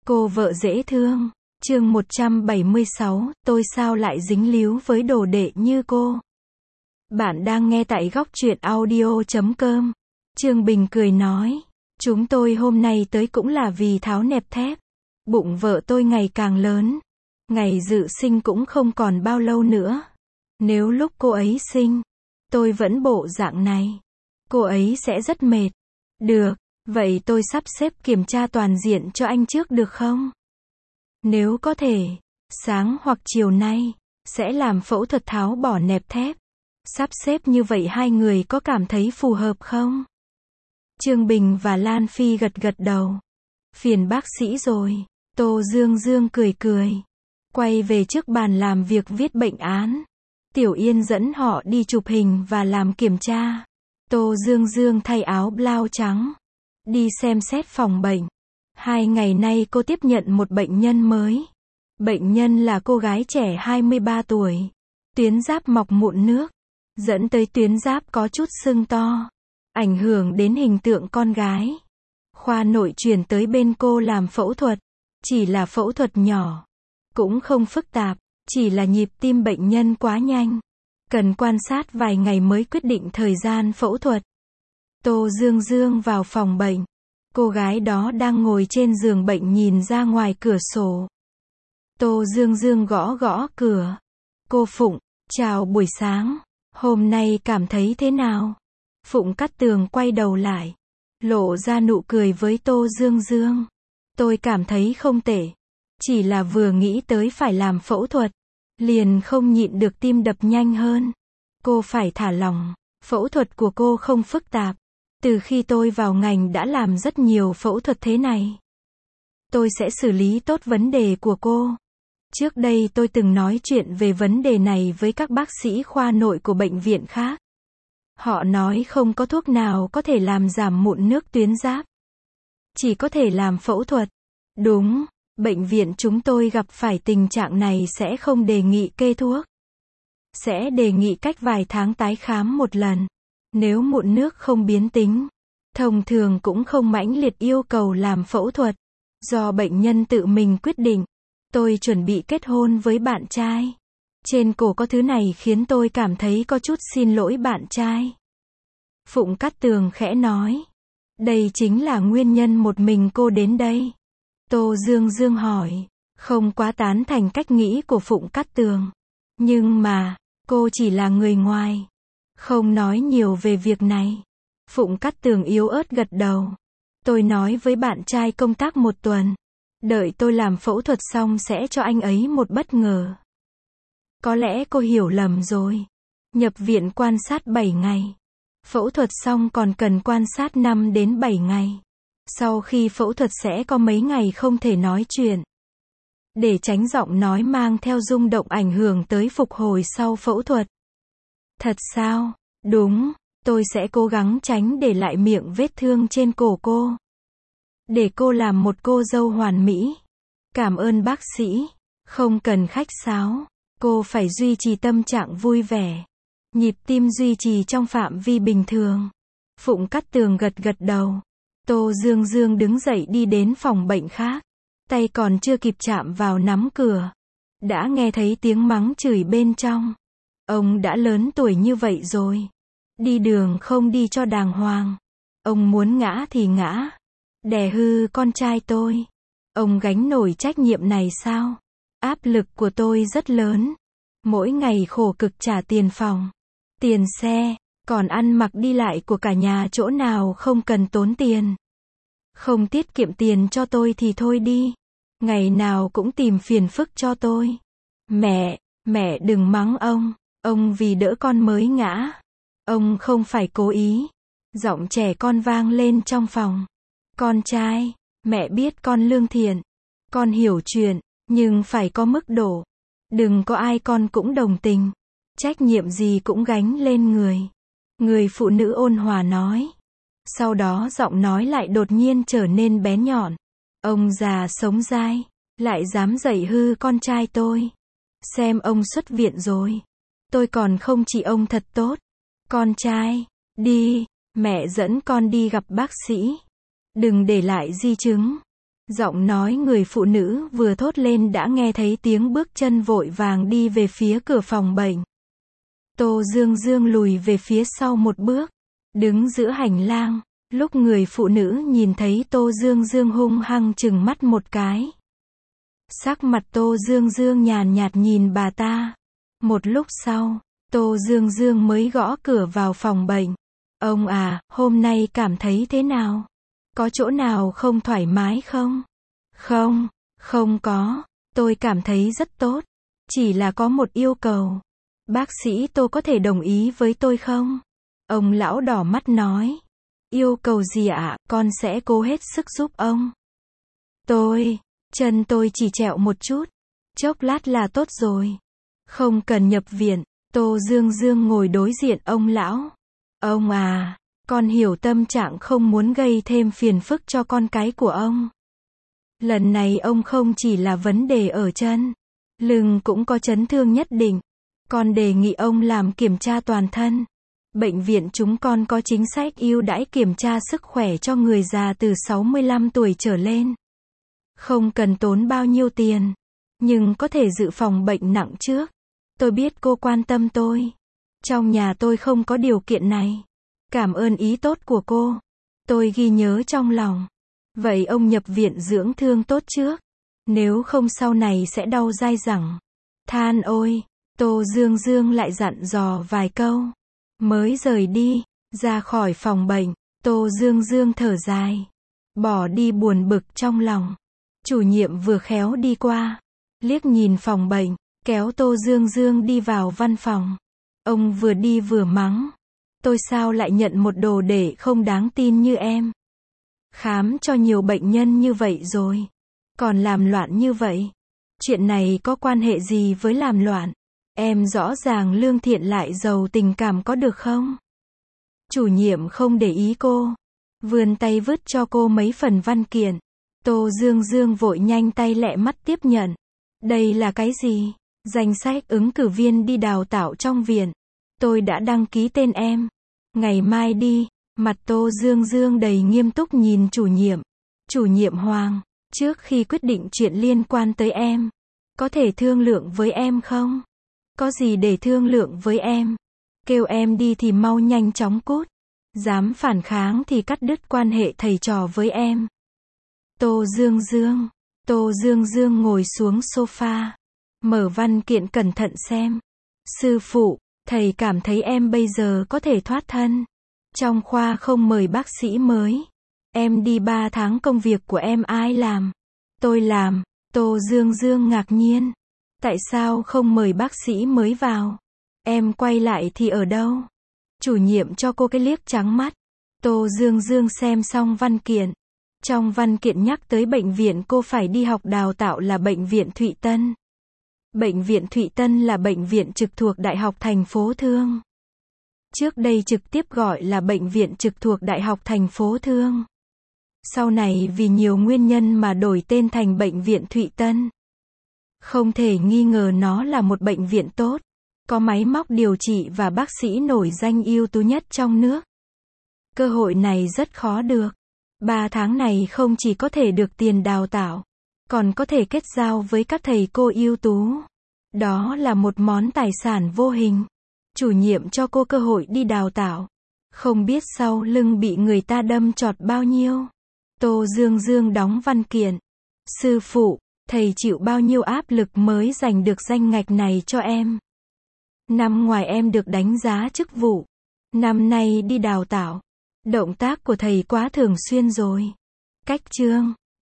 Cô vợ dễ thương. Chương 176, tôi sao lại dính líu với đồ đệ như cô. Bạn đang nghe tại góc truyện audio.com. Trương Bình cười nói, chúng tôi hôm nay tới cũng là vì tháo nẹp thép. Bụng vợ tôi ngày càng lớn. Ngày dự sinh cũng không còn bao lâu nữa. Nếu lúc cô ấy sinh, tôi vẫn bộ dạng này, cô ấy sẽ rất mệt. Được, vậy tôi sắp xếp kiểm tra toàn diện cho anh trước được không? Nếu có thể, sáng hoặc chiều nay, sẽ làm phẫu thuật tháo bỏ nẹp thép. Sắp xếp như vậy hai người có cảm thấy phù hợp không? Trương Bình và Lan Phi gật gật đầu. Phiền bác sĩ rồi. Tô Dương Dương cười cười. Quay về trước bàn làm việc viết bệnh án. Tiểu Yên dẫn họ đi chụp hình và làm kiểm tra. Tô Dương Dương thay áo blau trắng. Đi xem xét phòng bệnh. 2 ngày nay cô tiếp nhận một bệnh nhân mới. Bệnh nhân là cô gái trẻ 23 tuổi. Tuyến giáp mọc mụn nước. Dẫn tới tuyến giáp có chút sưng to. Ảnh hưởng đến hình tượng con gái. Khoa nội chuyển tới bên cô làm phẫu thuật. Chỉ là phẫu thuật nhỏ. Cũng không phức tạp. Chỉ là nhịp tim bệnh nhân quá nhanh. Cần quan sát vài ngày mới quyết định thời gian phẫu thuật. Tô Dương Dương vào phòng bệnh. Cô gái đó đang ngồi trên giường bệnh nhìn ra ngoài cửa sổ. Tô Dương Dương gõ gõ cửa. Cô Phụng, chào buổi sáng. Hôm nay cảm thấy thế nào? Phụng Cát Tường quay đầu lại. Lộ ra nụ cười với Tô Dương Dương. Tôi cảm thấy không tệ. Chỉ là vừa nghĩ tới phải làm phẫu thuật. Liền không nhịn được tim đập nhanh hơn. Cô phải thả lỏng. Phẫu thuật của cô không phức tạp. Từ khi tôi vào ngành đã làm rất nhiều phẫu thuật thế này. Tôi sẽ xử lý tốt vấn đề của cô. Trước đây tôi từng nói chuyện về vấn đề này với các bác sĩ khoa nội của bệnh viện khác. Họ nói không có thuốc nào có thể làm giảm mụn nước tuyến giáp. Chỉ có thể làm phẫu thuật. Đúng, bệnh viện chúng tôi gặp phải tình trạng này sẽ không đề nghị kê thuốc. Sẽ đề nghị cách vài tháng tái khám một lần. Nếu mụn nước không biến tính, thông thường cũng không mãnh liệt yêu cầu làm phẫu thuật. Do bệnh nhân tự mình quyết định. Tôi chuẩn bị kết hôn với bạn trai. Trên cổ có thứ này khiến tôi cảm thấy có chút xin lỗi bạn trai. Phụng Cát Tường khẽ nói. Đây chính là nguyên nhân một mình cô đến đây. Tô Dương Dương hỏi. Không quá tán thành cách nghĩ của Phụng Cát Tường. Nhưng mà, cô chỉ là người ngoài. Không nói nhiều về việc này. Phụng Cát Tường yếu ớt gật đầu. Tôi nói với bạn trai công tác 1 tuần. Đợi tôi làm phẫu thuật xong sẽ cho anh ấy một bất ngờ. Có lẽ cô hiểu lầm rồi. Nhập viện quan sát 7 ngày. Phẫu thuật xong còn cần quan sát 5 đến 7 ngày. Sau khi phẫu thuật sẽ có mấy ngày không thể nói chuyện. Để tránh giọng nói mang theo rung động ảnh hưởng tới phục hồi sau phẫu thuật. Thật sao? Đúng, tôi sẽ cố gắng tránh để lại miệng vết thương trên cổ cô. Để cô làm một cô dâu hoàn mỹ. Cảm ơn bác sĩ. Không cần khách sáo. Cô phải duy trì tâm trạng vui vẻ. Nhịp tim duy trì trong phạm vi bình thường. Phụng Cát Tường gật gật đầu. Tô Dương Dương đứng dậy đi đến phòng bệnh khác. Tay còn chưa kịp chạm vào nắm cửa. Đã nghe thấy tiếng mắng chửi bên trong. Ông đã lớn tuổi như vậy rồi. Đi đường không đi cho đàng hoàng. Ông muốn ngã thì ngã. Đè hư con trai tôi. Ông gánh nổi trách nhiệm này sao? Áp lực của tôi rất lớn. Mỗi ngày khổ cực trả tiền phòng, tiền xe, còn ăn mặc đi lại của cả nhà chỗ nào không cần tốn tiền. Không tiết kiệm tiền cho tôi thì thôi đi. Ngày nào cũng tìm phiền phức cho tôi. Mẹ đừng mắng ông. Ông vì đỡ con mới ngã. Ông không phải cố ý. Giọng trẻ con vang lên trong phòng. Con trai, mẹ biết con lương thiện. Con hiểu chuyện, nhưng phải có mức độ. Đừng có ai con cũng đồng tình. Trách nhiệm gì cũng gánh lên người. Người phụ nữ ôn hòa nói. Sau đó giọng nói lại đột nhiên trở nên bén nhọn. Ông già sống dai, lại dám dạy hư con trai tôi. Xem ông xuất viện rồi. Tôi còn không chỉ ông thật tốt. Con trai, đi, mẹ dẫn con đi gặp bác sĩ. Đừng để lại di chứng. Giọng nói người phụ nữ vừa thốt lên đã nghe thấy tiếng bước chân vội vàng đi về phía cửa phòng bệnh. Tô Dương Dương lùi về phía sau một bước, đứng giữa hành lang. Lúc người phụ nữ nhìn thấy Tô Dương Dương hung hăng trừng mắt một cái. Sắc mặt Tô Dương Dương nhàn nhạt nhìn bà ta. Một lúc sau, Tô Dương Dương mới gõ cửa vào phòng bệnh. Ông à, hôm nay cảm thấy thế nào? Có chỗ nào không thoải mái không? Không, không có, tôi cảm thấy rất tốt. Chỉ là có một yêu cầu. Bác sĩ Tô có thể đồng ý với tôi không? Ông lão đỏ mắt nói. Yêu cầu gì ạ? Con sẽ cố hết sức giúp ông. Chân tôi chỉ trẹo một chút. Chốc lát là tốt rồi. Không cần nhập viện. Tô Dương Dương ngồi đối diện ông lão. Ông à, con hiểu tâm trạng không muốn gây thêm phiền phức cho con cái của ông. Lần này ông không chỉ là vấn đề ở chân, lưng cũng có chấn thương nhất định. Con đề nghị ông làm kiểm tra toàn thân. Bệnh viện chúng con có chính sách ưu đãi kiểm tra sức khỏe cho người già từ 65 tuổi trở lên. Không cần tốn bao nhiêu tiền, nhưng có thể dự phòng bệnh nặng trước. Tôi biết cô quan tâm tôi. Trong nhà tôi không có điều kiện này. Cảm ơn ý tốt của cô. Tôi ghi nhớ trong lòng. Vậy ông nhập viện dưỡng thương tốt trước. Nếu không sau này sẽ đau dai dẳng. Than ôi, Tô Dương Dương lại dặn dò vài câu. Mới rời đi, ra khỏi phòng bệnh, Tô Dương Dương thở dài. Bỏ đi buồn bực trong lòng. Chủ nhiệm vừa khéo đi qua. Liếc nhìn phòng bệnh, kéo Tô Dương Dương đi vào văn phòng. Ông vừa đi vừa mắng. Tôi sao lại nhận một đồ đệ không đáng tin như em? Khám cho nhiều bệnh nhân như vậy rồi. Còn làm loạn như vậy. Chuyện này có quan hệ gì với làm loạn? Em rõ ràng lương thiện lại giàu tình cảm có được không? Chủ nhiệm không để ý cô. Vươn tay vứt cho cô mấy phần văn kiện. Tô Dương Dương vội nhanh tay lẹ mắt tiếp nhận. Đây là cái gì? Danh sách ứng cử viên đi đào tạo trong viện. Tôi đã đăng ký tên em. Ngày mai đi. Mặt Tô Dương Dương đầy nghiêm túc nhìn chủ nhiệm. Chủ nhiệm Hoàng, trước khi quyết định chuyện liên quan tới em, có thể thương lượng với em không? Có gì để thương lượng với em? Kêu em đi thì mau nhanh chóng cút. Dám phản kháng thì cắt đứt quan hệ thầy trò với em. Tô Dương Dương ngồi xuống sofa. Mở văn kiện cẩn thận xem. Sư phụ, thầy cảm thấy em bây giờ có thể thoát thân. Trong khoa không mời bác sĩ mới. Em đi 3 tháng công việc của em ai làm? Tôi làm. Tô Dương Dương ngạc nhiên. Tại sao không mời bác sĩ mới vào? Em quay lại thì ở đâu? Chủ nhiệm cho cô cái liếc trắng mắt. Tô Dương Dương xem xong văn kiện. Trong văn kiện nhắc tới bệnh viện cô phải đi học đào tạo là Bệnh viện Thụy Tân. Bệnh viện Thụy Tân là bệnh viện trực thuộc Đại học thành phố Thương. Trước đây trực tiếp gọi là Bệnh viện trực thuộc Đại học thành phố Thương. Sau này vì nhiều nguyên nhân mà đổi tên thành Bệnh viện Thụy Tân. Không thể nghi ngờ nó là một bệnh viện tốt, có máy móc điều trị và bác sĩ nổi danh ưu tú nhất trong nước. Cơ hội này rất khó được. 3 tháng này không chỉ có thể được tiền đào tạo, còn có thể kết giao với các thầy cô ưu tú. Đó là một món tài sản vô hình. Chủ nhiệm cho cô cơ hội đi đào tạo. Không biết sau lưng bị người ta đâm chọt bao nhiêu. Tô Dương Dương đóng văn kiện. Sư phụ, thầy chịu bao nhiêu áp lực mới giành được danh ngạch này cho em? Năm ngoài em được đánh giá chức vụ. Năm nay đi đào tạo. Động tác của thầy quá thường xuyên rồi. Cách chương.